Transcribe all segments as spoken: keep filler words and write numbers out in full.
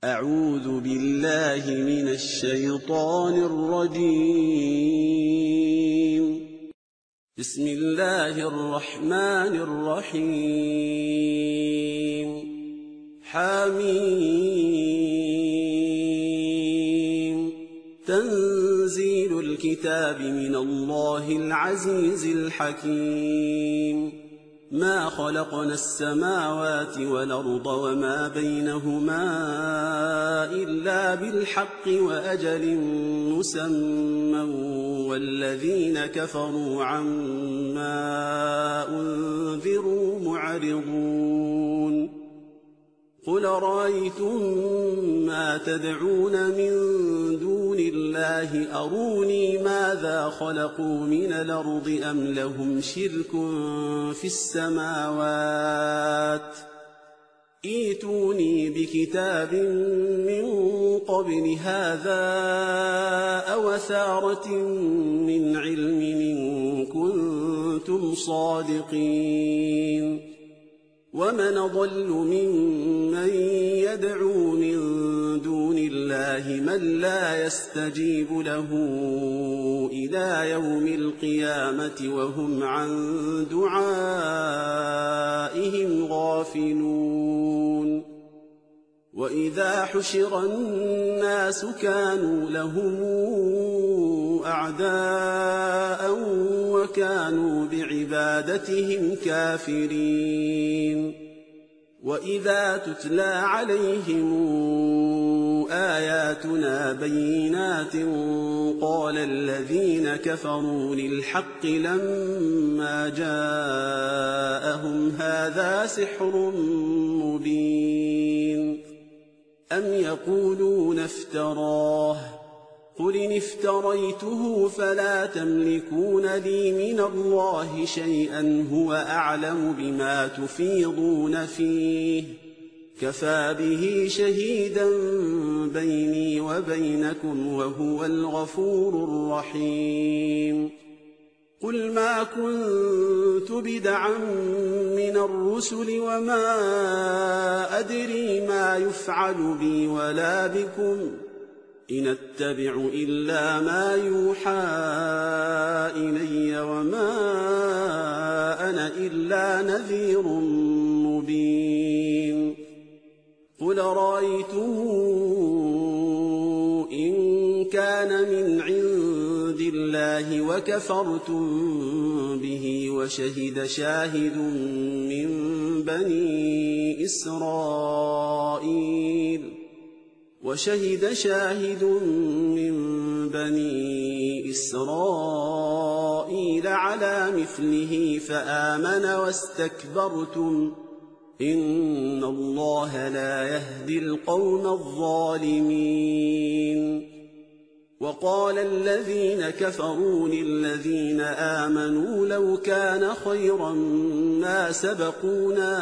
أعوذ بالله من الشيطان الرجيم. بسم الله الرحمن الرحيم. حميم. تنزيل الكتاب من الله العزيز الحكيم. ما خلقنا السماوات والأرض وما بينهما إلا بالحق وأجل مسمى والذين كفروا عما أنذروا معرضون. قل رأيتم ما تدعون من دون الله أروني ماذا خلقوا من الأرض أم لهم شرك في السماوات ائتوني بكتاب من قبل هذا أو أثارة من علم إن كنتم صادقين. ومن أضل ممن يدعو من دون الله من لا يستجيب له إلى يوم القيامة وهم عن دعائهم غافلون. وإذا حشر الناس كانوا لهم أعداء وكانوا بعبادتهم كافرين. وإذا تتلى عليهم آياتنا بينات قال الذين كفروا للحق لما جاءهم هذا سحر مبين. أم يقولون افتراه قل إن افتريته فلا تملكون لي من الله شيئا هو أعلم بما تفيضون فيه كفى به شهيدا بيني وبينكم وهو الغفور الرحيم. قل ما كنت بدعا من الرسل وما أدري ما يفعل بي ولا بكم إن أتبع إلا ما يوحى إلي وما أنا إلا نذير مبين. قل رأيتم إن كان من عند الله وكفرتم به وشهد شاهد من بني إسرائيل وشهد شاهد من بني إسرائيل على مثله فآمن واستكبرتم إن الله لا يهدي القوم الظالمين. وقال الذين كفروا للذين آمنوا لو كان خيرا ما سبقونا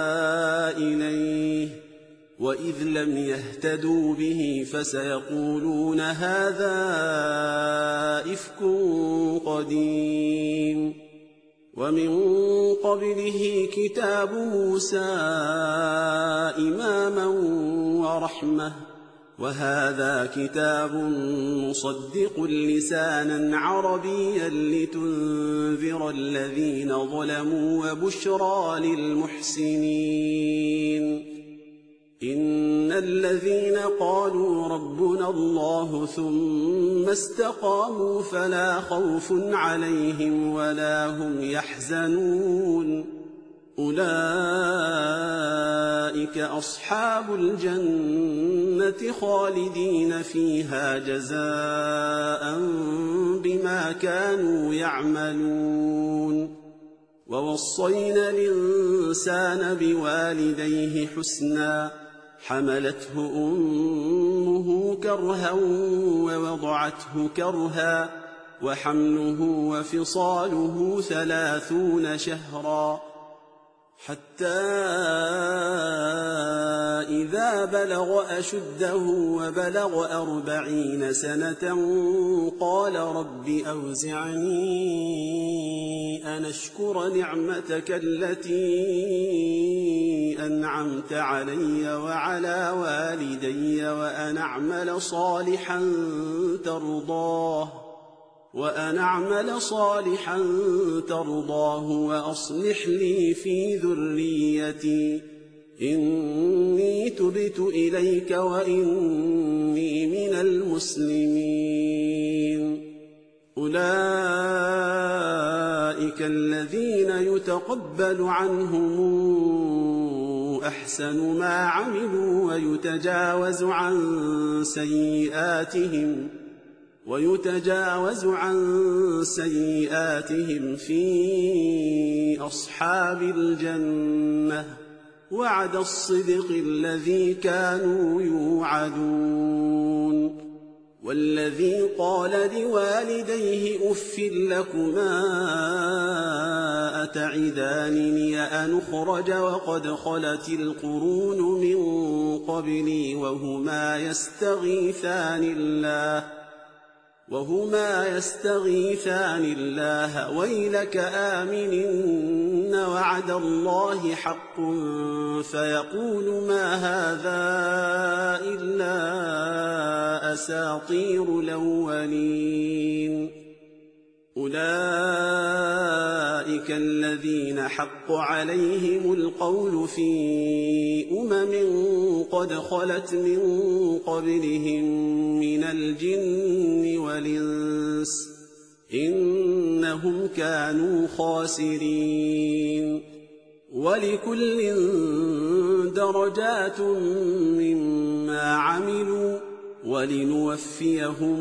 إليه وإذ لم يهتدوا به فسيقولون هذا إفك قديم. ومن قبله كتاب موسى إماما ورحمة وهذا كتاب مصدق لسانا عربيا لتنذر الذين ظلموا وبشرى للمحسنين. إن الذين قالوا ربنا الله ثم استقاموا فلا خوف عليهم ولا هم يحزنون أولئك أصحاب الجنة خالدين فيها جزاء بما كانوا يعملون. ووصينا الإنسان بوالديه حسنا حملته أمه كرها ووضعته كرها وحمله وفصاله ثلاثون شهرا حتى إذا بلغ أشده وبلغ أربعين سنة قال رب أوزعني أن أشكر نعمتك التي أنعمت علي وعلى والدي وأن أعمل صالحا ترضاه وأن أعمل صالحا ترضاه وأصلح لي في ذريتي إني تبت إليك وإني من المسلمين. أولئك الذين يتقبل عنهم أحسن ما عملوا ويتجاوز عن سيئاتهم ويتجاوز عن سيئاتهم في أصحاب الجنة وعد الصدق الذي كانوا يوعدون. والذي قال لوالديه أف لكما أتعدانني أن أخرج وقد خلت القرون من قبلي وهما يستغيثان الله وهما يستغيثان الله ويلك آمن إن وعد الله حق فيقول ما هذا إلا أساطير الأولين. أولئك الذين حق عليهم القول في أمم قد خلت من قبلهم من الجن والإنس إنهم كانوا خاسرين. ولكل درجات مما عملوا ولنوفيهم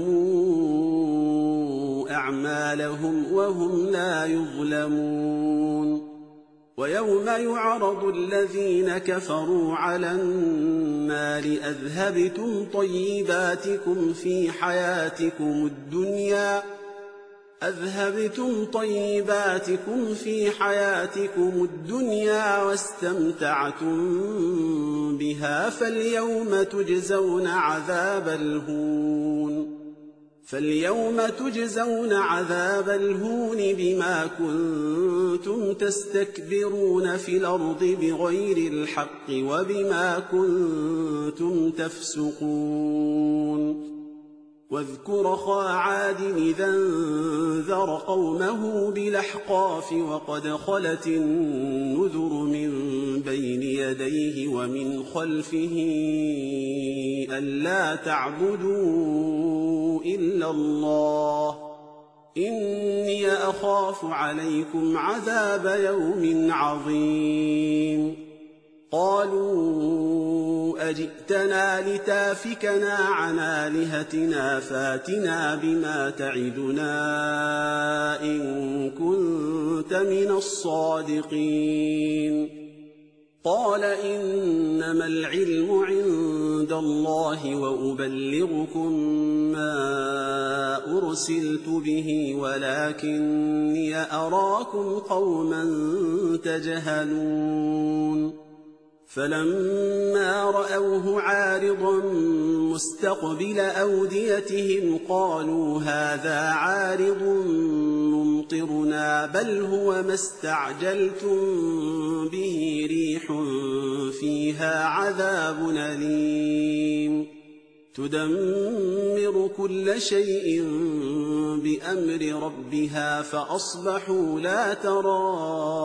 أعمالهم وهم لا يظلمون. ويوم يعرض الذين كفروا على النار أذهبتم طيباتكم في حياتكم الدنيا أذهبتم طيباتكم في حياتكم الدنيا واستمتعتم بها فاليوم تجزون عذاب الهون فاليوم تجزون عذاب الهون بما كنتم تستكبرون في الأرض بغير الحق وبما كنتم تفسقون. واذكر أخا عاد إذا انذر قومه بالأحقاف وقد خلت النذر من بين يديه ومن خلفه ألا تعبدوا إلا الله إني أخاف عليكم عذاب يوم عظيم. قالوا أجئتنا لتافكنا عن آلهتنا فاتنا بما تعدنا إن كنت من الصادقين. قال إنما العلم عند الله وأبلغكم ما أرسلت به ولكني أراكم قوما تجهلون. فلما رأوه عارضا مستقبل أوديتهم قالوا هذا عارض ممطرنا بل هو ما استعجلتم به ريح فيها عذاب أليم تدمر كل شيء بأمر ربها فأصبحوا لا ترى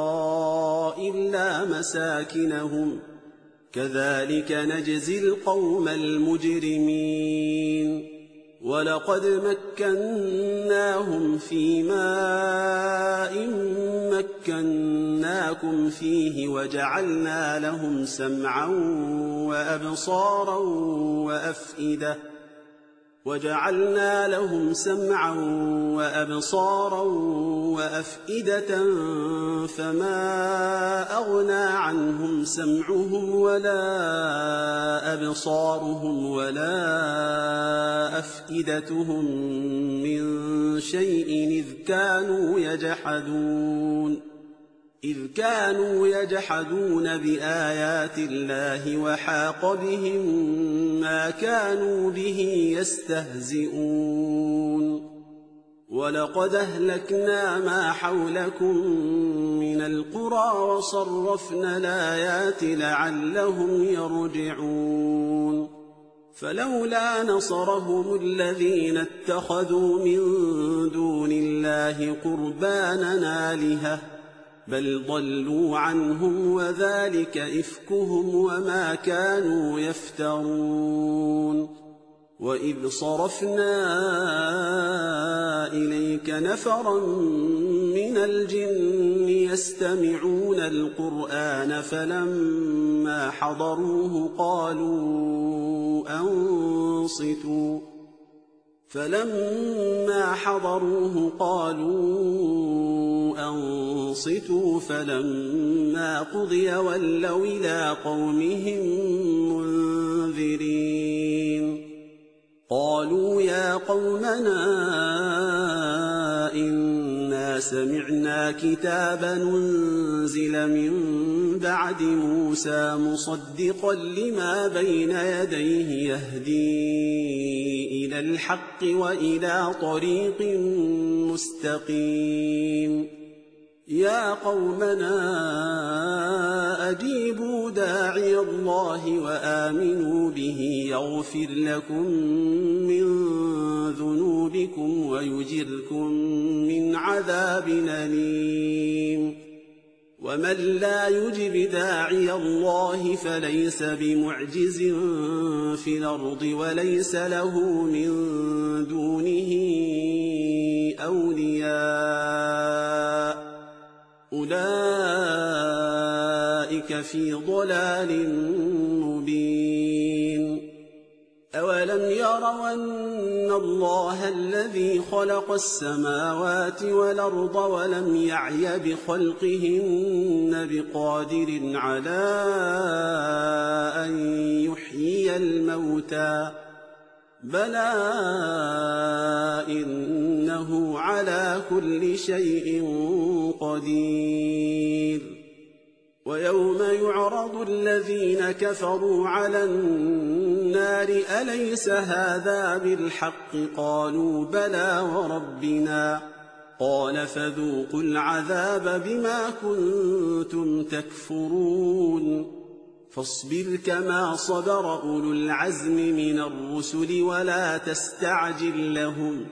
إلا مساكنهم كذلك نجزي القوم المجرمين. ولقد مكناهم في ماء مكناكم فيه وجعلنا لهم سمعا وأبصارا وأفئدة وجعلنا لهم سمعا وأبصارا وأفئدة فما أغنى عنهم سمعهم ولا أبصارهم ولا أفئدتهم من شيء إذ كانوا يجحدون إذ كانوا يجحدون بآيات الله وحاق بهم ما كانوا به يستهزئون ولقد أهلكنا ما حولكم من القرى وصرفنا الآيات لعلهم يرجعون فلولا نصرهم الذين اتخذوا من دون الله قربانا آلهة بل ضلوا عنهم وذلك إفكهم وما كانوا يفترون وإذ صرفنا إليك نفرا من الجن يستمعون القرآن فلما حضروه قالوا أنصتوا فلما حضروه قالوا أنصتوا فلما قضي ولوا إلى قومهم منذرين قالوا يا قومنا إنا سمعنا كتابا أنزل من بعد موسى مصدقا لما بين يديه يهدي إلى الحق وإلى طريق مستقيم يا قومنا أجيبوا داعي الله وآمنوا به يغفر لكم من ذنوبكم ويجركم من عذاب أليم ومن لا يجب داعي الله فليس بمعجز في الأرض وليس له من دونه أولياء أولئك في ضلال مبين أولم يروا أن الله الذي خلق السماوات والأرض ولم يعي بخلقهن بقادر على أن يحيي الموتى بلى إنه على كل شيء قدير ويوم يعرض الذين كفروا على النار أليس هذا بالحق قالوا بلى وربنا قال فذوقوا العذاب بما كنتم تكفرون فاصبر كما صبر أولو العزم من الرسل ولا تستعجل لهم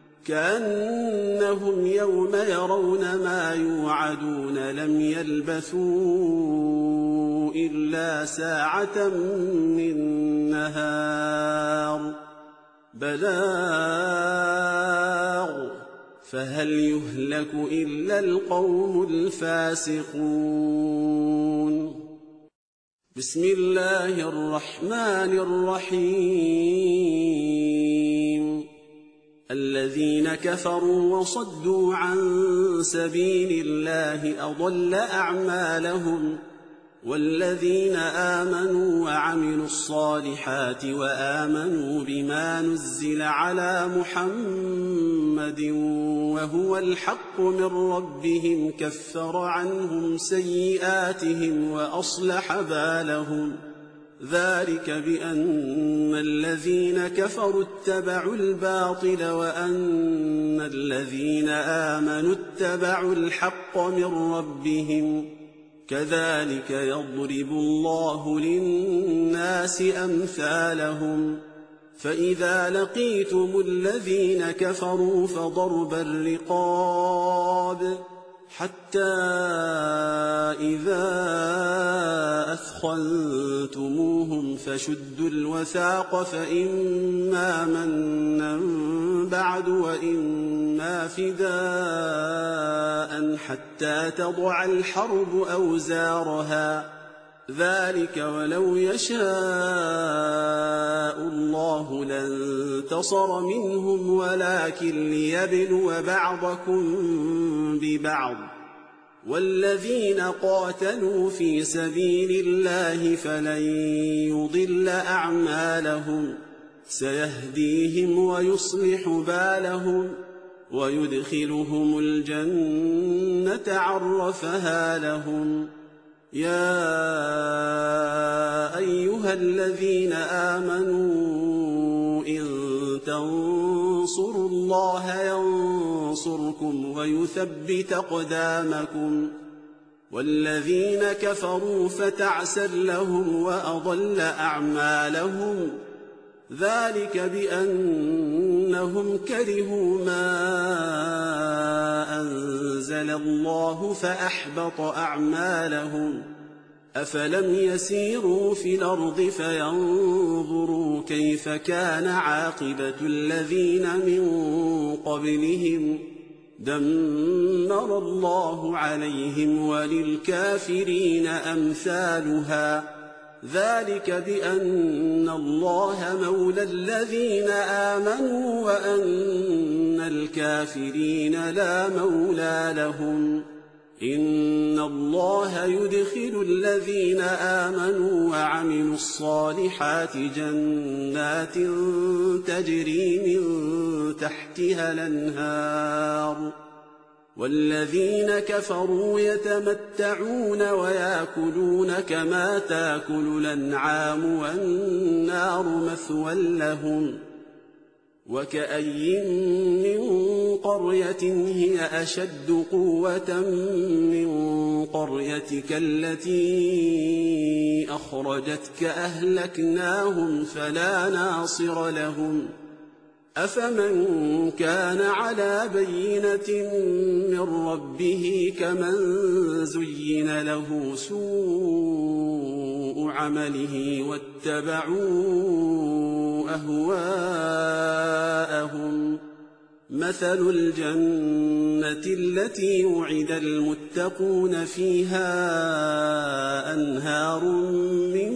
كأنهم يوم يرون ما يوعدون لم يلبثوا إلا ساعة من نهار بلاغ فهل يهلك إلا القوم الفاسقون بسم الله الرحمن الرحيم الذين كفروا وصدوا عن سبيل الله أضل أعمالهم والذين آمنوا وعملوا الصالحات وآمنوا بما نزل على محمد وهو الحق من ربهم كفر عنهم سيئاتهم وأصلح بالهم ذلك بأن الذين كفروا اتبعوا الباطل وأن الذين آمنوا اتبعوا الحق من ربهم كذلك يضرب الله للناس أمثالهم فإذا لقيتم الذين كفروا فضرب الرقاب حتى إذا أثخنتموهم فشدوا الوثاق فإما منا بعد وإما فداء حتى تضع الحرب أوزارها ذلك ولو يشاء الله لانتصر منهم ولكن ليبلو بعضكم ببعض والذين قاتلوا في سبيل الله فلن يضل أعمالهم سيهديهم ويصلح بالهم ويدخلهم الجنة عرفها لهم. يا أيها الذين آمنوا إن تنصروا الله ينصركم ويثبت أقدامكم. والذين كفروا فتعسا لهم وأضل أعمالهم. ذلك بأنهم كرهوا ما أنزل الله فأحبط أعمالهم. أفلم يسيروا في الأرض فينظروا كيف كان عاقبة الذين من قبلهم. دمر الله عليهم وللكافرين أمثالها. ذلك بأن الله مولى الذين آمنوا وأن الكافرين لا مولى لهم. إن الله يدخل الذين آمنوا وعملوا الصالحات جنات تجري من تحتها الأنهار. والذين كفروا يتمتعون ويأكلون كما تأكل الأنعام والنار مثوى لهم. وكأي من قرية هي أشد قوة من قريتك التي أخرجتك أهلكناهم فلا ناصر لهم. أفمن كان على بينة من ربه كمن زين له سوء عمله واتبعوا أهواءهم. مثل الجنة التي وعد المتقون فيها أنهار من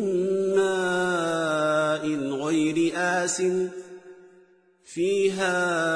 ماء غير آسن فيها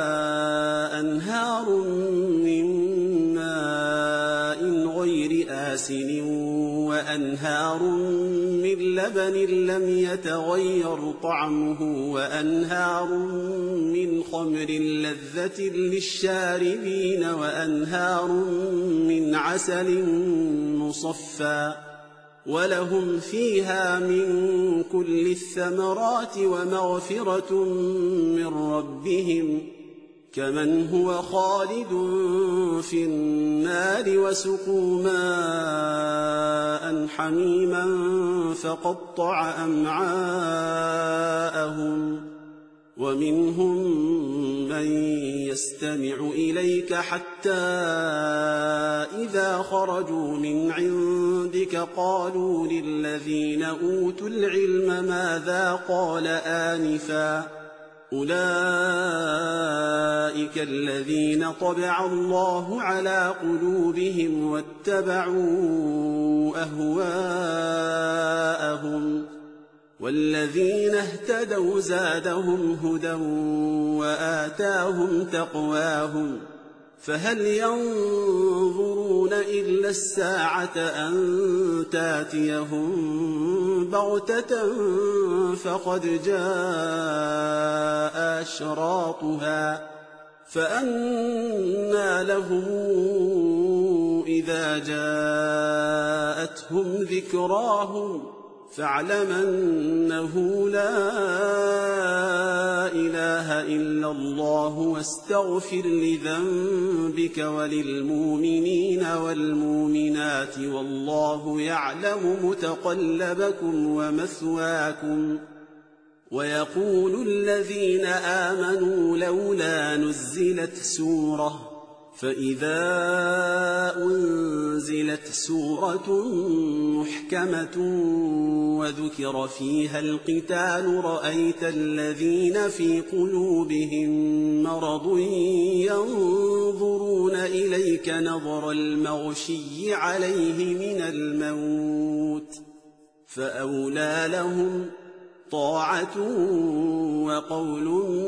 أنهار من ماء غير آسن وأنهار من لبن لم يتغير طعمه وأنهار من خمر لذة للشاربين وأنهار من عسل مصفى ولهم فيها من كل الثمرات ومغفرة من ربهم كمن هو خالد في النار وسقوا ماء حميما فقطع أمعاءهم. ومنهم من يستمع إليك حتى إذا خرجوا من عندك قالوا للذين أوتوا العلم ماذا قال آنفا أولئك الذين طبع الله على قلوبهم واتبعوا أهواءهم. والذين اهتدوا زادهم هدى وآتاهم تقواهم. فهل ينظرون إلا الساعة أن تاتيهم بغتة فقد جاء أشراطها فأنى لهم إذا جاءتهم ذكراهم فاعلم أنه لا إله إلا الله واستغفر لذنبك وللمؤمنين والمؤمنات والله يعلم متقلبكم ومثواكم. ويقول الذين آمنوا لولا نزلت سورة فإذا أنزلت سورة محكمة وذكر فيها القتال رأيت الذين في قلوبهم مرض ينظرون إليك نظر المغشي عليه من الموت فأولى لهم طاعة وقول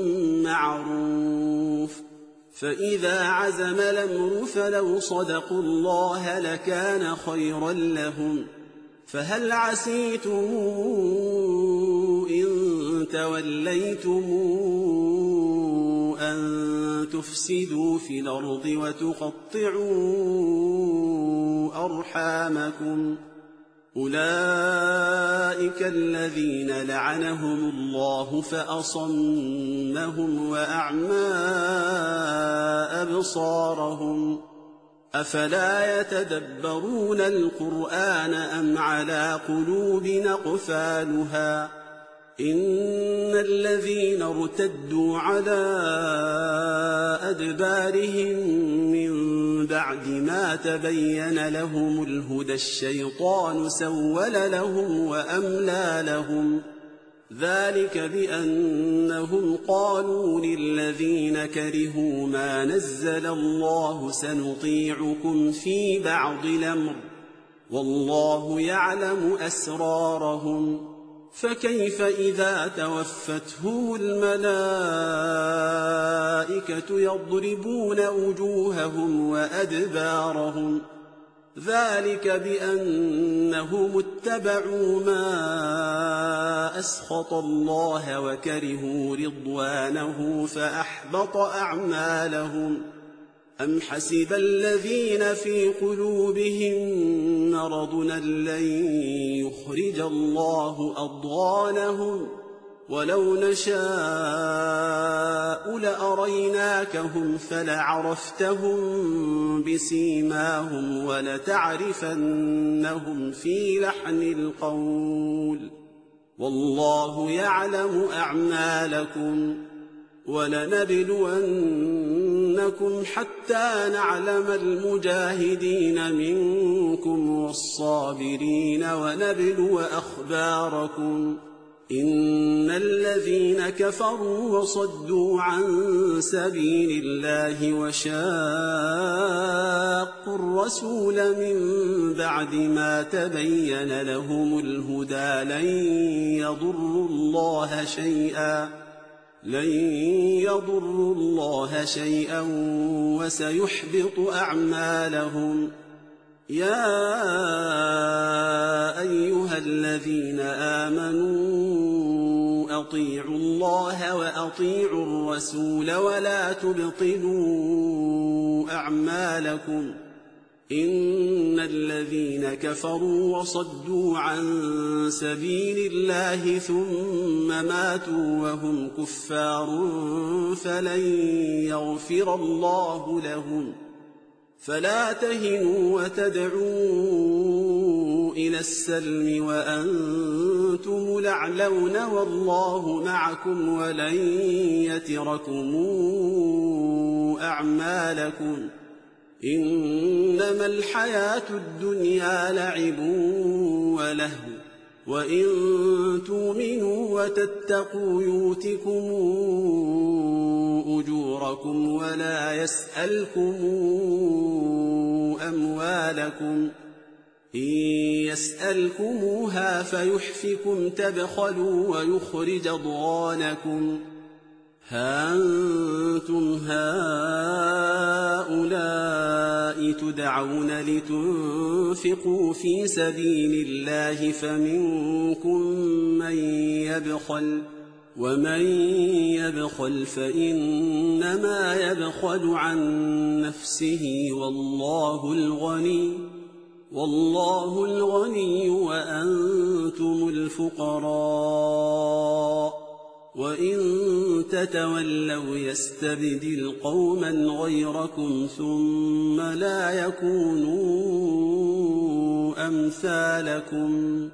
معروف. فإذا عزم الأمر فلو صدقوا الله لكان خيرا لهم. فهل عسيتم إن توليتم أن تفسدوا في الأرض وتقطعوا أرحامكم أولئك الذين لعنهم الله فأصمهم وأعمى أبصارهم أفلا يتدبرون القرآن أم على قلوب أقفالها إن الذين ارتدوا على أدبارهم من بعد ما تبين لهم الهدى الشيطان سول لهم وأملى لهم ذلك بأنهم قالوا للذين كرهوا ما نزل الله سنطيعكم في بعض الأمر والله يعلم أسرارهم فكيف إذا توفتهم الملائكة يضربون وجوههم وأدبارهم ذلك بأنهم اتبعوا ما أسخط الله وكرهوا رضوانه فأحبط أعمالهم أم حسب الذين في قلوبهم مرض أن لن يخرج الله أضغانهم ولو نشاء لأريناكهم فلعرفتهم بسيماهم ولتعرفنهم في لحن القول والله يعلم أعمالكم ولنبلونكم حتى نعلم المجاهدين منكم والصابرين ونبلو أخباركم إن الذين كفروا وصدوا عن سبيل الله وشاقوا الرسول من بعد ما تبين لهم الهدى لن يضروا الله شيئا لن يضروا الله شيئا وسيحبط أعمالهم يا أيها الذين آمنوا أطيعوا الله وأطيعوا الرسول ولا تبطلوا أعمالكم إن الذين كفروا وصدوا عن سبيل الله ثم ماتوا وهم كفار فلن يغفر الله لهم فلا تهنوا وتدعوا إلى السلم وأنتم الأعلون والله معكم ولن يتركم أعمالكم إنما الحياة الدنيا لعب ولهو وإن تؤمنوا وتتقوا يؤتكم أجوركم ولا يسألكم أموالكم إن يسألكموها فيحفكم تبخلوا ويخرج أضغانكم ها أنتم هؤلاء تدعون لتنفقوا في سبيل الله فمنكم من يبخل ومن يبخل فإنما يبخل عن نفسه والله الغني والله الغني وأنتم الفقراء وإن تتولوا يستبدل قوما غيركم ثم لا يكونوا أمثالكم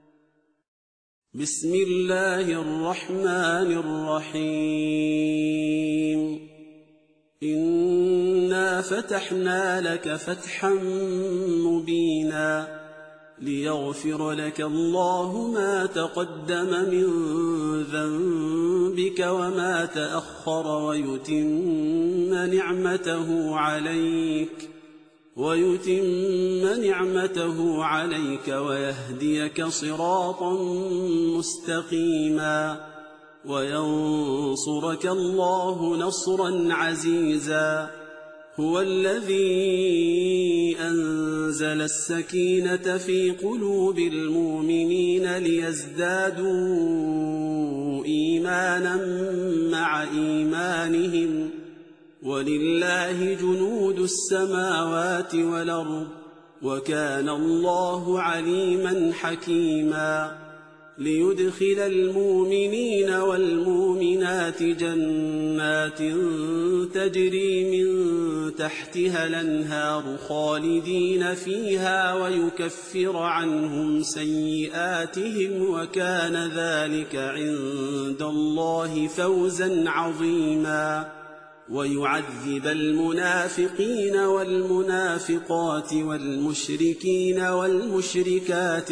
بسم الله الرحمن الرحيم إنا فتحنا لك فتحا مبينا ليغفر لك الله ما تقدم من ذنبك وما تأخر ويتم نعمته عليك ويتم نعمته عليك ويهديك صراطا مستقيما وينصرك الله نصرا عزيزا هو الذي أنزل السكينة في قلوب المؤمنين ليزدادوا إيمانا مع إيمانهم ولله جنود السماوات والأرض وكان الله عليما حكيما ليدخل المؤمنين والمؤمنات جنات تجري من تحتها الأنهار خالدين فيها ويكفر عنهم سيئاتهم وكان ذلك عند الله فوزا عظيما ويعذب المنافقين والمنافقات والمشركين والمشركات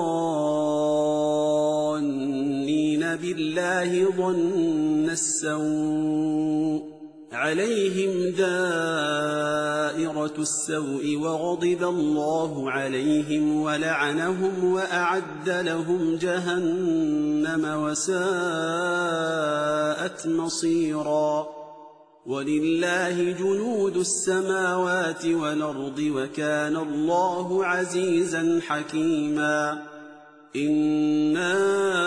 الظانين بالله ظن السوء عليهم دائرة السوء وغضب الله عليهم ولعنهم وأعد لهم جهنم وساءت مصيرا ولله جنود السماوات والأرض وكان الله عزيزا حكيما إنا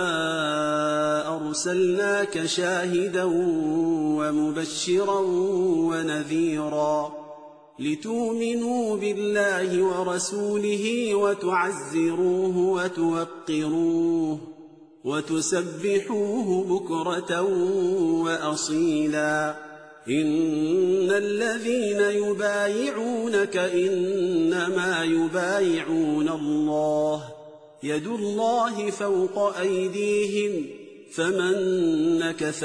أرسلناك شاهدا ومبشرا ونذيرا لتؤمنوا بالله ورسوله وتعزروه وتوقروه وتسبحوه بكرة وأصيلا إن الذين يبايعونك إنما يبايعون الله يد الله فوق أيديهم فمن نكث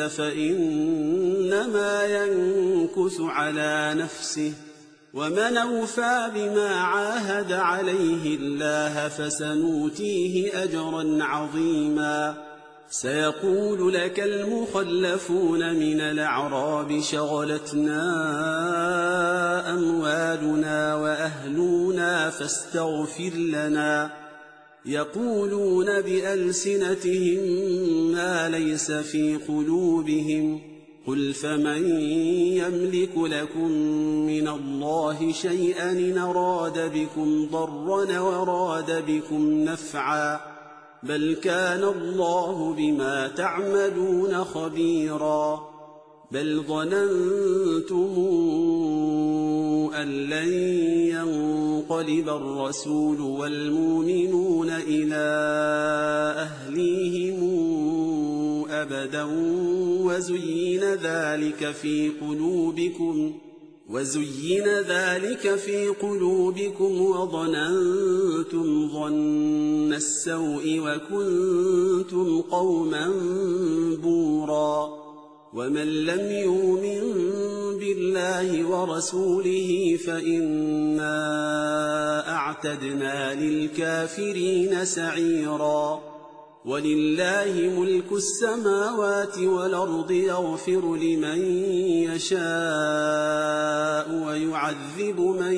فإنما ينكث على نفسه ومن أوفى بما عاهد عليه الله فسنؤتيه أجرا عظيما سيقول لك المخلفون من الأعراب شغلتنا أموالنا وأهلنا فاستغفر لنا يقولون بألسنتهم ما ليس في قلوبهم قل فمن يملك لكم من الله شيئا إن أراد بكم ضرا وأراد بكم نفعا بل كان الله بما تعملون خبيرا بل ظننتم أن لن ينقلب الرسول والمؤمنون إلى أهليهم أبدا وزين ذلك في قلوبكم وزين ذلك في قلوبكم وظننتم ظن السوء وكنتم قوما بورا ومن لم يؤمن بالله ورسوله فإنا أعتدنا للكافرين سعيرا ولله ملك السماوات والأرض يغفر لمن يشاء ويعذب من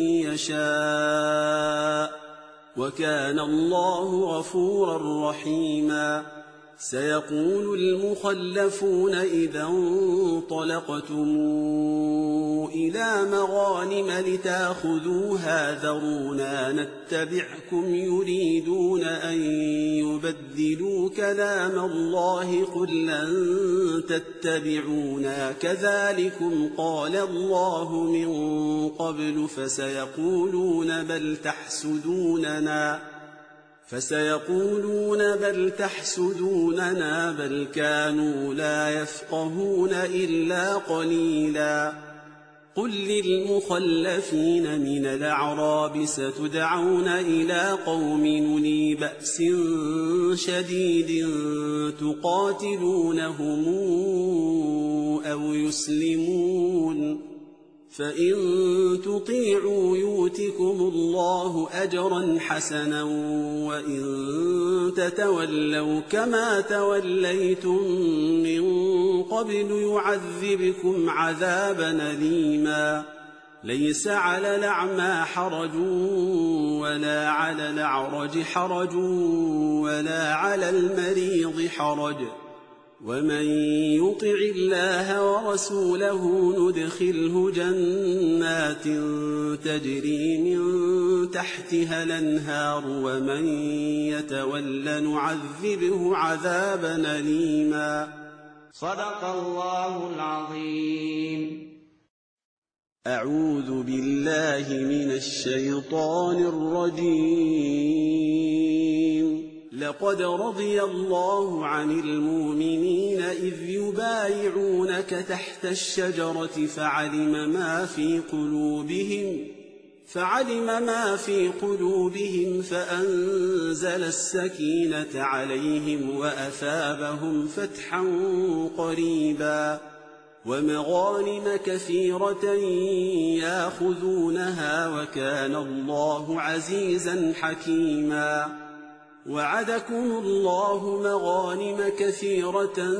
يشاء وكان الله غفورا رحيما سيقول المخلفون إذا انطلقتم إلى مغانم لتأخذوها ذرونا نتبعكم يريدون أن يبدلوا كلام الله قل لن تتبعونا كذلكم قال الله من قبل فسيقولون بل تحسدوننا فسيقولون بل تحسدوننا بل كانوا لا يفقهون إلا قليلا قل للمخلفين من الأعراب ستدعون إلى قوم أولي بأس شديد تقاتلونهم أو يسلمون فإن تطيعوا يؤتكم الله أجرا حسنا وإن تتولوا كما توليتم من قبل يعذبكم عذابا أليما ليس على الأعمى حرج ولا على الأعرج حرج ولا على المريض حرج ومن يطع الله ورسوله ندخله جنات تجري من تحتها الأنهار ومن يتول نعذبه عذابا أليما صدق الله العظيم. أعوذ بالله من الشيطان الرجيم. لقد رضي الله عن المؤمنين إذ يبايعونك تحت الشجرة فعلم ما في قلوبهم فعلم ما في قلوبهم فأنزل السكينة عليهم وأثابهم فتحا قريبا ومغانم كثيرة ياخذونها وكان الله عزيزا حكيما. وعدكم الله مغانم كثيرة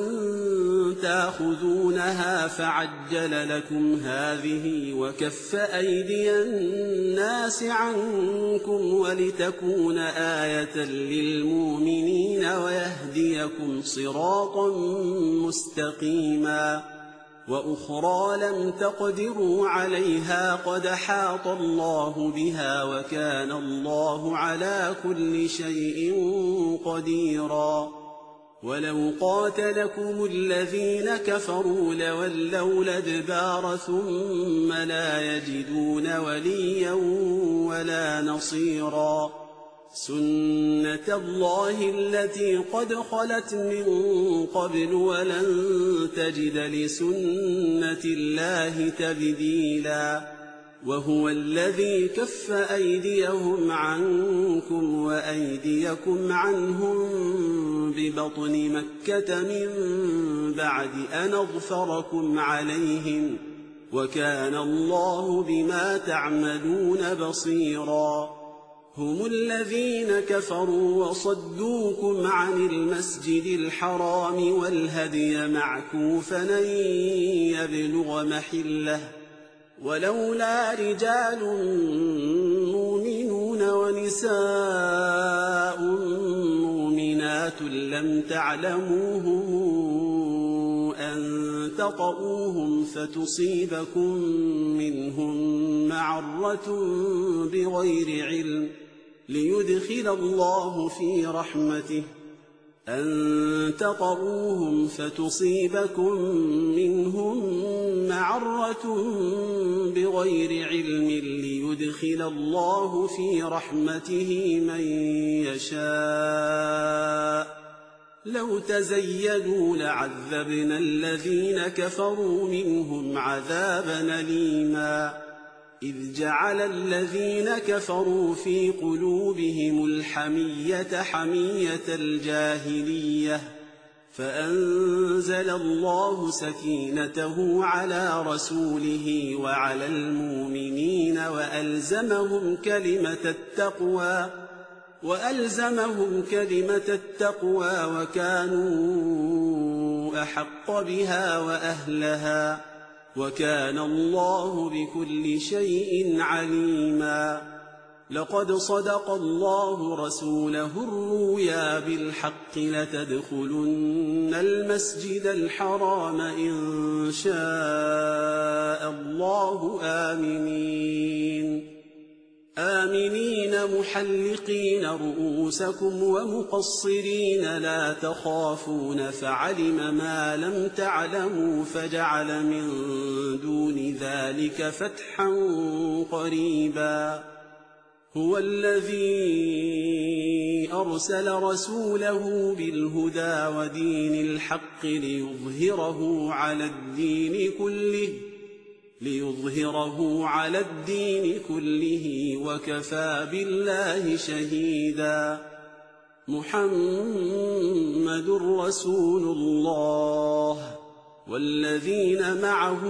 تاخذونها فعجل لكم هذه وكف أيدي الناس عنكم ولتكون آية للمؤمنين ويهديكم صراطا مستقيما. وأخرى لم تقدروا عليها قد حاط الله بها وكان الله على كل شيء قديرا. ولو قاتلكم الذين كفروا لولوا الأدبار ثم لا يجدون وليا ولا نصيرا. سنة الله التي قد خلت من قبل ولن تجد لسنة الله تبديلا. وهو الذي كف أيديهم عنكم وأيديكم عنهم ببطن مكة من بعد أن أظفركم عليهم وكان الله بما تعملون بصيرا. هم الذين كفروا وصدوكم عن المسجد الحرام والهدي معكوفا أن يبلغ محله ولولا رجال مؤمنون ونساء مؤمنات لم تعلموهم أن تطؤوهم فتصيبكم منهم معرة بغير علم ليدخل الله في رحمته أن تطؤوهم فتصيبكم منهم معرة بغير علم ليدخل الله في رحمته من يشاء. لو تزيلوا لعذبنا الذين كفروا منهم عذابا أليما. إذ جعل الذين كفروا في قلوبهم الحمية حمية الجاهلية فأنزل الله سكينته على رسوله وعلى المؤمنين وألزمهم كلمة التقوى وألزمهم كلمة التقوى وكانوا أحق بها وأهلها وكان الله بكل شيء عليما. لقد صدق الله رسوله الرؤيا بالحق لتدخلن المسجد الحرام إن شاء الله آمنين آمنين محلقين رؤوسكم ومقصرين لا تخافون فعلم ما لم تعلموا فجعل من دون ذلك فتحا قريبا. هو الذي أرسل رسوله بالهدى ودين الحق ليظهره على الدين كله ليظهره على الدين كله وكفى بالله شهيدا. محمد رسول الله والذين معه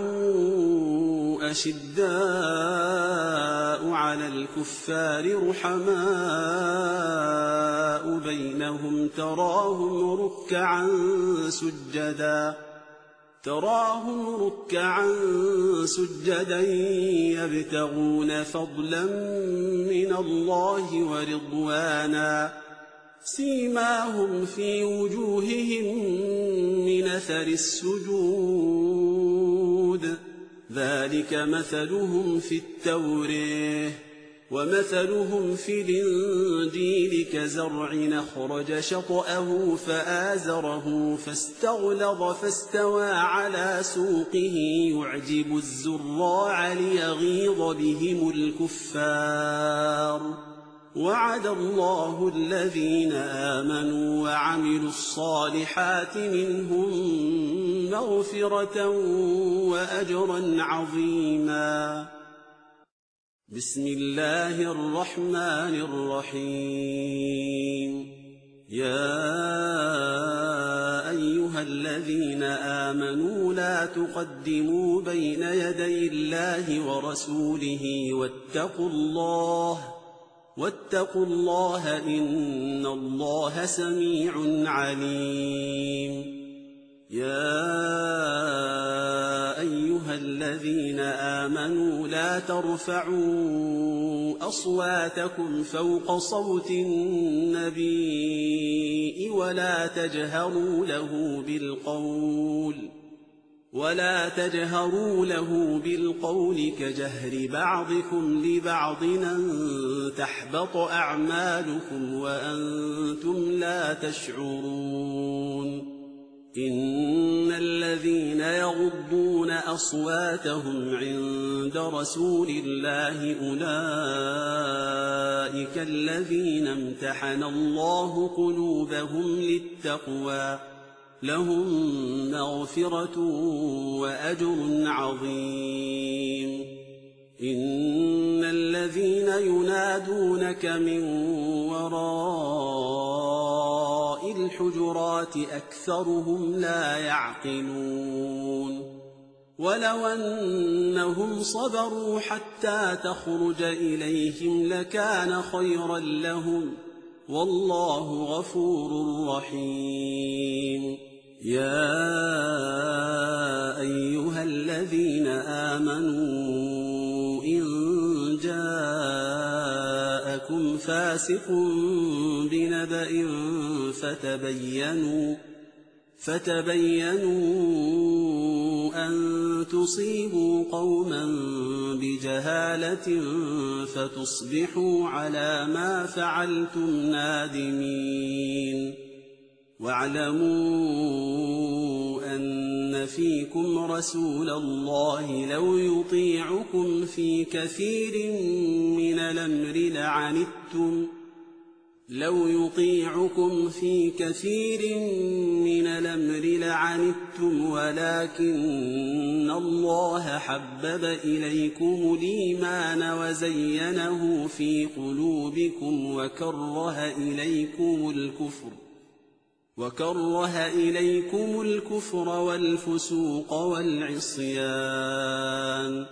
أشداء على الكفار رحماء بينهم تراهم ركعا سجدا تراهم ركعا سجدا يبتغون فضلا من الله ورضوانا سيماهم في وجوههم من أثر السجود ذلك مثلهم في التوراة ومثلهم في الإنجيل كزرع أخرج شطأه فآزره فاستغلظ فاستوى على سوقه يعجب الزراع ليغيظ بهم الكفار. وعد الله الذين آمنوا وعملوا الصالحات منهم مغفرة وأجرا عظيما. بسم الله الرحمن الرحيم. يا أيها الذين آمنوا لا تقدموا بين يدي الله ورسوله واتقوا الله واتقوا الله إن الله سميع عليم. يا أيها الذين آمنوا لا ترفعوا أصواتكم فوق صوت النبي ولا تجهروا له بالقول ولا تجهروا له بالقول كجهر بعضكم لبعض أن تحبط أعمالكم وأنتم لا تشعرون. إن الذين يغضون أصواتهم عند رسول الله أولئك الذين امتحن الله قلوبهم للتقوى لهم مغفرة وأجر عظيم. إن الذين ينادونك من وراء الحجرات أكثرهم لا يعقلون. ولو أنهم صبروا حتى تخرج إليهم لكان خيرا لهم والله غفور رحيم. يا أيها الذين آمنوا إن جاءكم فاسق بنبأ فتبينوا فتبينوا أن تصيبوا قوما بجهالة فتصبحوا على ما فعلتم نادمين. واعلموا أن فيكم رسول الله لو يطيعكم في كثير من الأمر لعنتم لو يطيعكم في كثير من الأمر لعنتم ولكن الله حبب إليكم الإيمان وزينه في قلوبكم وكره إليكم الكفر وكره إليكم الكفر والفسوق والعصيان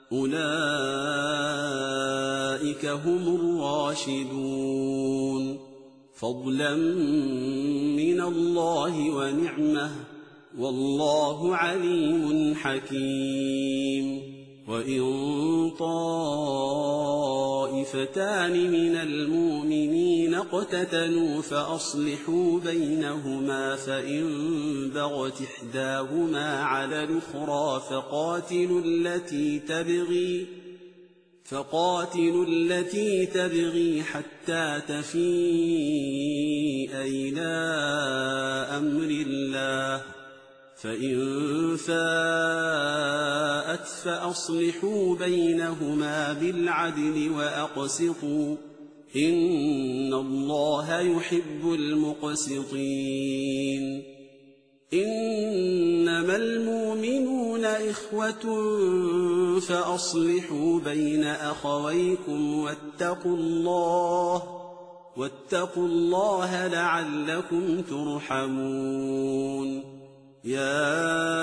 أولئك هم الراشدون فضلا من الله ونعمه والله عليم حكيم. وإن طائفتان من المؤمنين اقتتلوا فأصلحوا بينهما فإن بغت إحداهما على الأخرى فقاتلوا التي تبغي فقاتلوا التي تبغي حتى تفيء إلى أمر الله فإن فاءت فأصلحوا بينهما بالعدل وأقسطوا إن الله يحب المقسطين. إنما المؤمنون إخوة فأصلحوا بين أخويكم واتقوا الله واتقوا الله لعلكم ترحمون. يا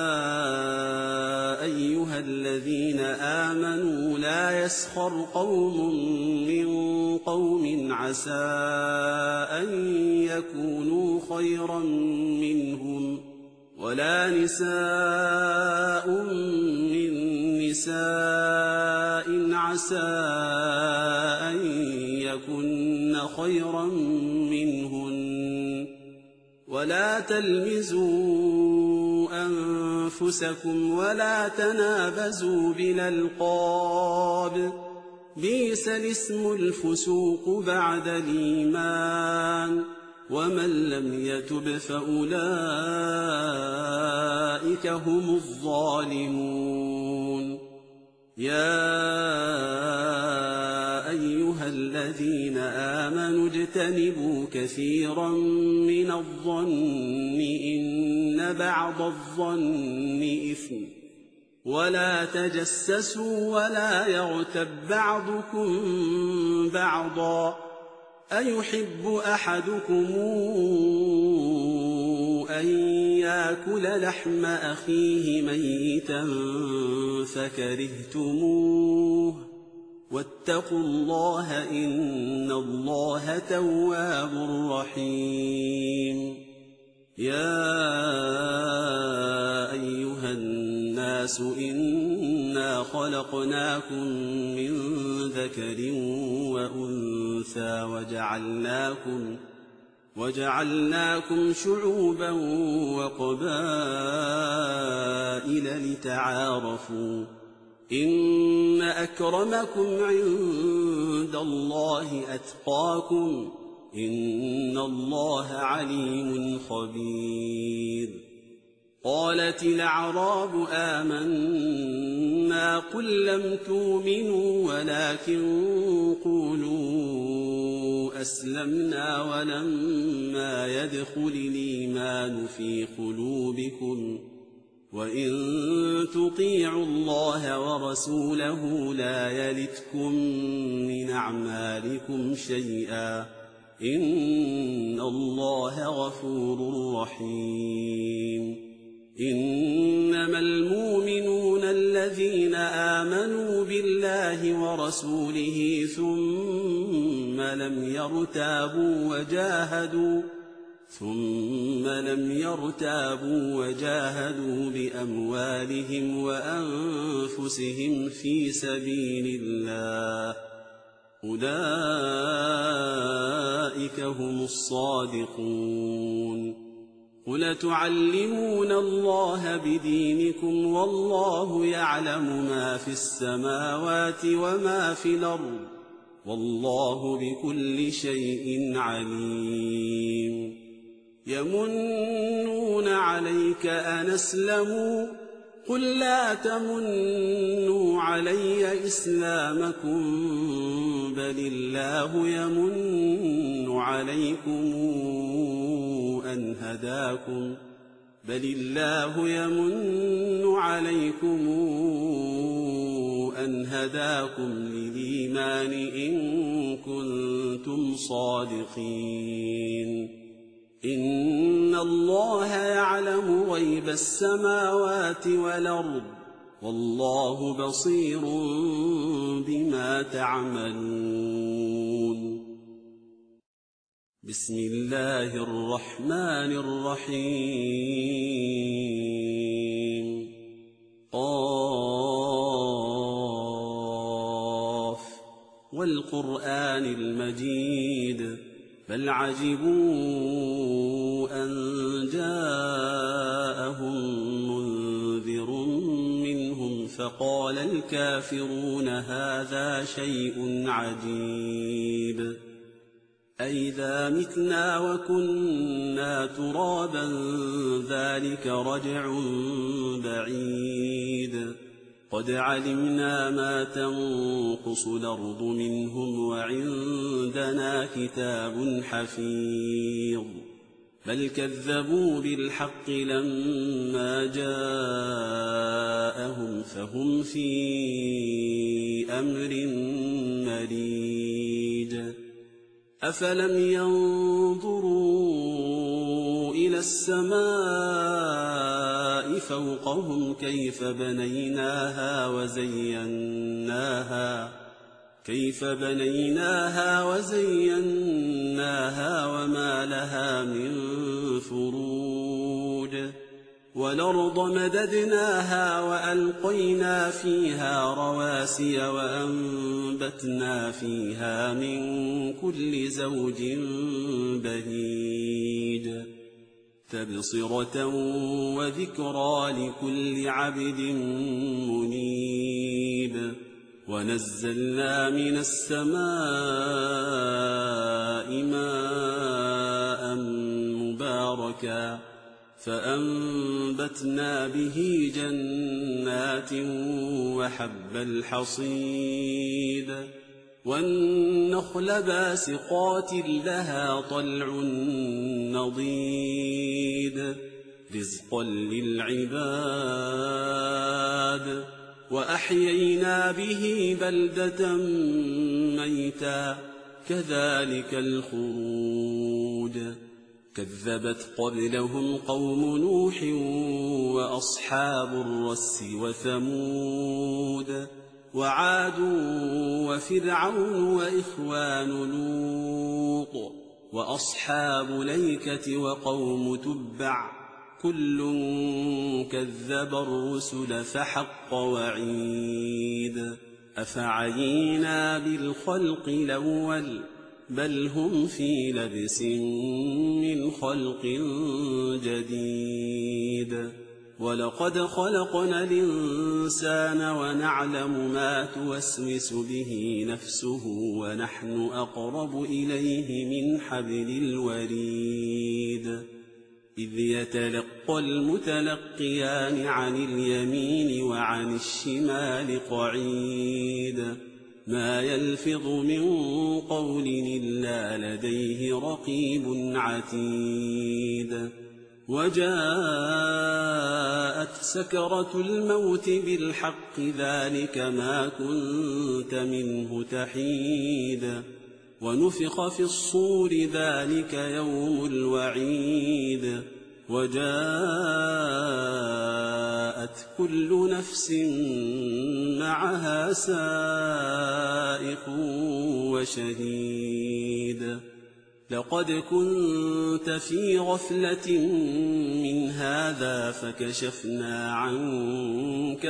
أيها الذين آمنوا لا يسخر قوم من قوم عسى أن يكونوا خيرا منهم ولا نساء من نساء عسى أن يكن خيرا منهن ولا تلمزوا أنفسكم ولا تنابزوا بالألقاب بئس الاسم الفسوق بعد الإيمان ومن لم يتب فأولئك هم الظالمون يا أيها الذين آمنوا اجتنبوا كثيرا من الظن إن بعض الظن إثم ولا تجسسوا ولا يغتب بعضكم بعضا أيحب أحدكم أن يأكل لحم أخيه ميتا فكرهتموه واتقوا الله إن الله تواب رحيم يا أيها الناس إنا خلقناكم من ذكر وأنثى وجعلناكم وجعلناكم شعوبا وقبائل لتعارفوا إن أكرمكم عند الله أتقاكم إن الله عليم خبير قالت الأعراب آمنا قل لم تؤمنوا ولكن قولوا أسلمنا ولما يدخل الإيمان في قلوبكم وإن تطيعوا الله ورسوله لا يلتكم من أعمالكم شيئا إن الله غفور رحيم إنما المؤمنون الذين آمنوا بالله ورسوله ثم لم يرتابوا وجاهدوا ثم لم يرتابوا وجاهدوا بأموالهم وأنفسهم في سبيل الله أولئك هم الصادقون قل تعلمون الله بدينكم والله يعلم ما في السماوات وما في الأرض والله بكل شيء عليم يمنون عليك أن أسلموا قل لا تمنوا علي إسلامكم بل الله يمن عليكم أن هداكم بل الله يمن عليكم أن هداكم للإيمان إن كنتم صادقين إن الله يعلم غيب السماوات والأرض والله بصير بما تعملون بسم الله الرحمن الرحيم قاف والقرآن المجيد بل عجبوا أن جاءهم منذر منهم فقال الكافرون هذا شيء عجيب أئذا متنا وكنا ترابا ذلك رجع بعيد قد علمنا ما تنقص الأرض منهم وعندنا كتاب حفيظ بل كذبوا بالحق لما جاءهم فهم في أمر مريج أفلم ينظروا إلى السماء فوقهم كيف بنيناها وزيناها كيف بنيناها وزيناها وما لها من فروج والأرض مددناها وألقينا فيها رواسي وأنبتنا فيها من كل زوج بهيج تبصرة وذكرى لكل عبد منيب ونزلنا من السماء ماء مباركا فأنبتنا به جنات وحب الحصيد والنخل باسقات لها طلع نضيد رزقا للعباد وأحيينا به بلدة ميتا كذلك الخروج كذبت قبلهم قوم نوح وأصحاب الرس وثمود وعاد وفرعون وإخوان لوط وأصحاب الأيكة وقوم تبع كل كذب الرسل فحق وعيد أفعينا بالخلق الأول بل هم في لبس من خلق جديد ولقد خلقنا الإنسان ونعلم ما توسوس به نفسه ونحن أقرب إليه من حبل الوريد إذ يتلقى المتلقيان عن اليمين وعن الشمال قعيد ما يلفظ من قول إلا لديه رقيب عتيد وجاءت سكرة الموت بالحق ذلك ما كنت منه تحيد ونفخ في الصور ذلك يوم الوعيد وجاءت كل نفس معها سائق وشهيد لقد كنت في غفلة من هذا فكشفنا عنك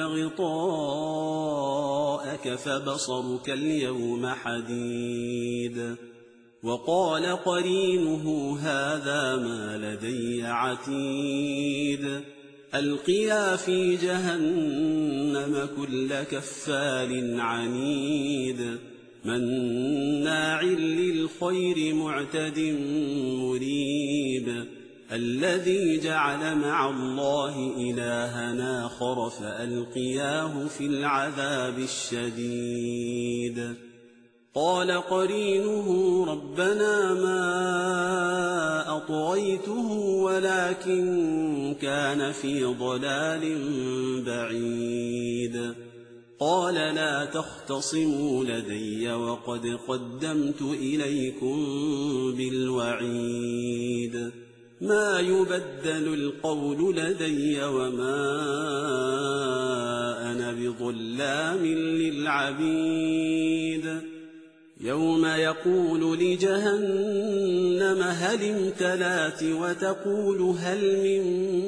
غطاءك فبصرك اليوم حديد وقال قرينه هذا ما لدي عتيد ألقيا في جهنم كل كفار عنيد مناع للخير معتد مريب الذي جعل مع الله إلها آخر فألقياه في العذاب الشديد قال قرينه ربنا ما أطغيته ولكن كان في ضلال بعيد قال لا تختصموا لدي وقد قدمت إليكم بالوعيد ما يبدل القول لدي وما أنا بظلام للعبيد يوم يقول لجهنم هل امتلأت وتقول هل من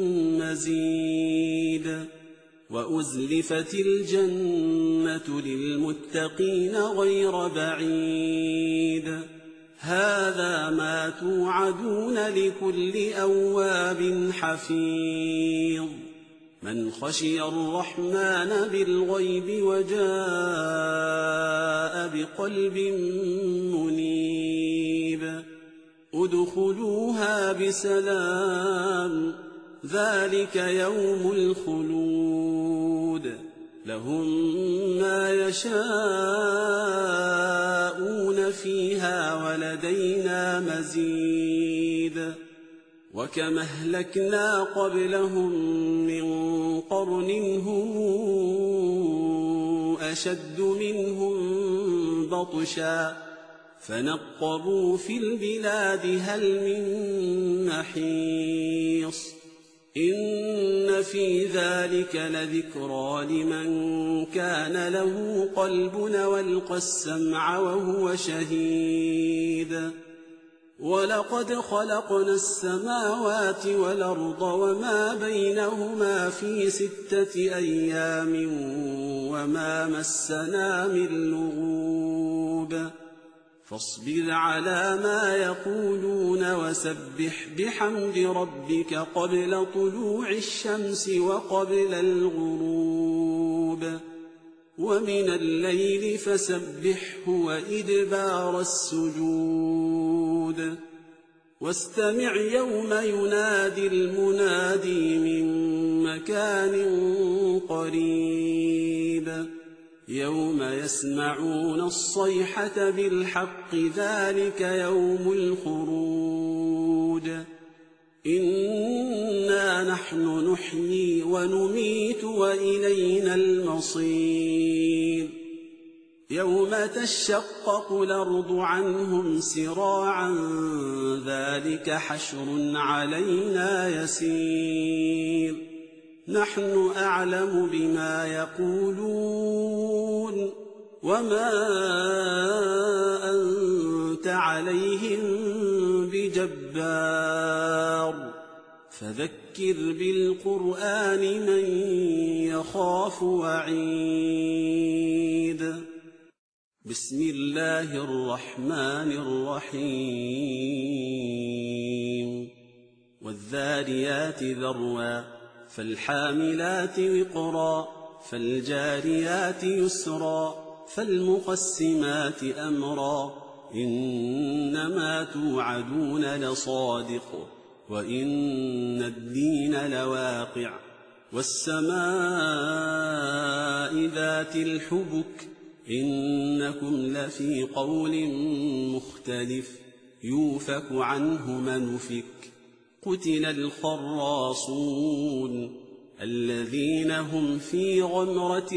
مزيد وأزلفت الجنة للمتقين غير بعيد هذا ما توعدون لكل أواب حفيظ من خشي الرحمن بالغيب وجاء بقلب منيب ادخلوها بسلام ذلك يوم الخلود لهم ما يشاءون فيها ولدينا مزيد وكم أهلكنا قبلهم من قرن هم أشد منهم بطشا فنقبوا في البلاد هل من محيص إن في ذلك لذكرى لمن كان له قلب والقى السمع وهو شهيد ولقد خلقنا السماوات والأرض وما بينهما في ستة أيام وما مسنا من لغوب فاصبر على ما يقولون وسبح بحمد ربك قبل طلوع الشمس وقبل الغروب ومن الليل فسبحه وإدبار السجود واستمع يوم ينادي المنادي من مكان قريب يوم يسمعون الصيحة بالحق ذلك يوم الخروج إنا نحن نحيي ونميت وإلينا المصير يوم تشقق الأرض عنهم سراعا ذلك حشر علينا يسير نحن أعلم بما يقولون وما أنت عليهم بجبار فذكر بالقرآن من يخاف وعيد بسم الله الرحمن الرحيم والذاريات ذروا فالحاملات وقرا فالجاريات يسرا فالمقسمات أمرا إنما توعدون لصادق وإن الدين لواقع والسماء ذات الحبك إنكم لفي قول مختلف يوفك عنه من أفك قتل الخراصون الذين هم في غمرة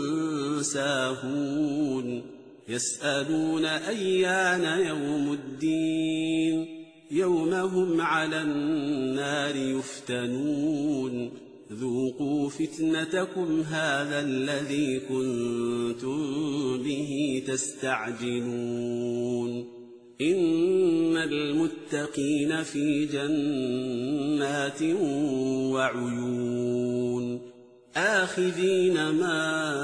ساهون يسألون أيان يوم الدين يوم هم على النار يفتنون ذوقوا فتنتكم هذا الذي كنتم به تستعجلون إن المتقين في جنات وعيون آخذين ما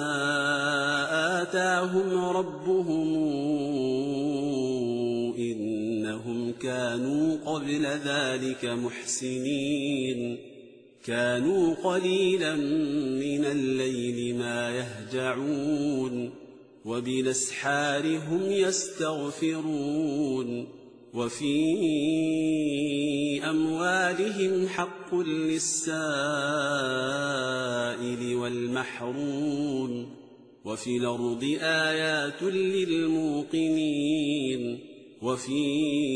آتاهم ربهم إنهم كانوا قبل ذلك محسنين كانوا قليلا من الليل ما يهجعون وبالأسحار هم يستغفرون وفي أموالهم حق للسائل والمحروم وفي الأرض آيات للموقنين وفي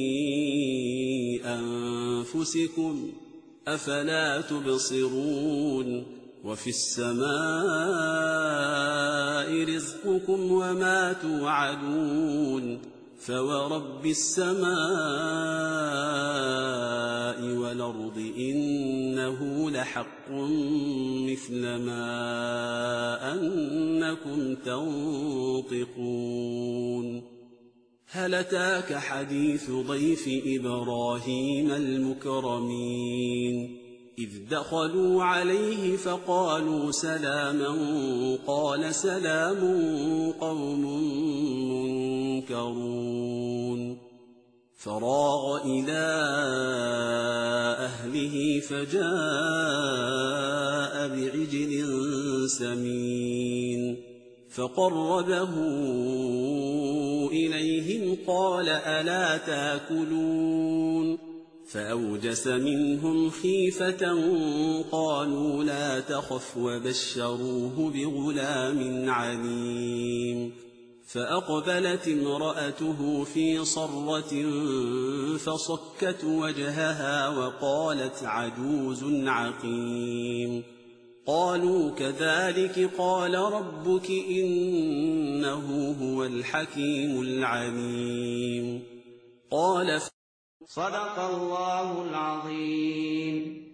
أنفسكم أفلا تبصرون وفي السماء رزقكم وما توعدون فورب السماء والأرض إنه لحق مثل ما أنكم تنطقون هل أتاك حديث ضيف إبراهيم المكرمين إذ دخلوا عليه فقالوا سلاما قال سلام قوم منكرون فراغ إلى أهله فجاء بعجل سمين فقربه إليهم قال ألا تاكلون فأوجس منهم خيفة قالوا لا تخف وبشروه بغلام عليم فأقبلت امرأته في صرة فصكت وجهها وقالت عجوز عقيم قالوا كذلك قال ربك إنه هو الحكيم العليم قال صدق الله العظيم.